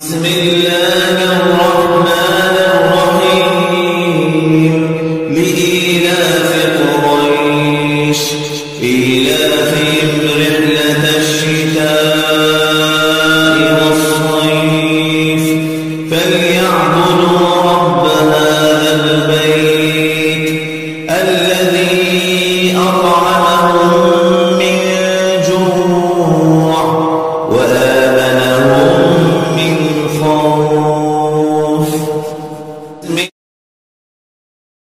بسم الله الرحمن الرحيم لإيلاف قريش إيلافهم رحلة الشتاء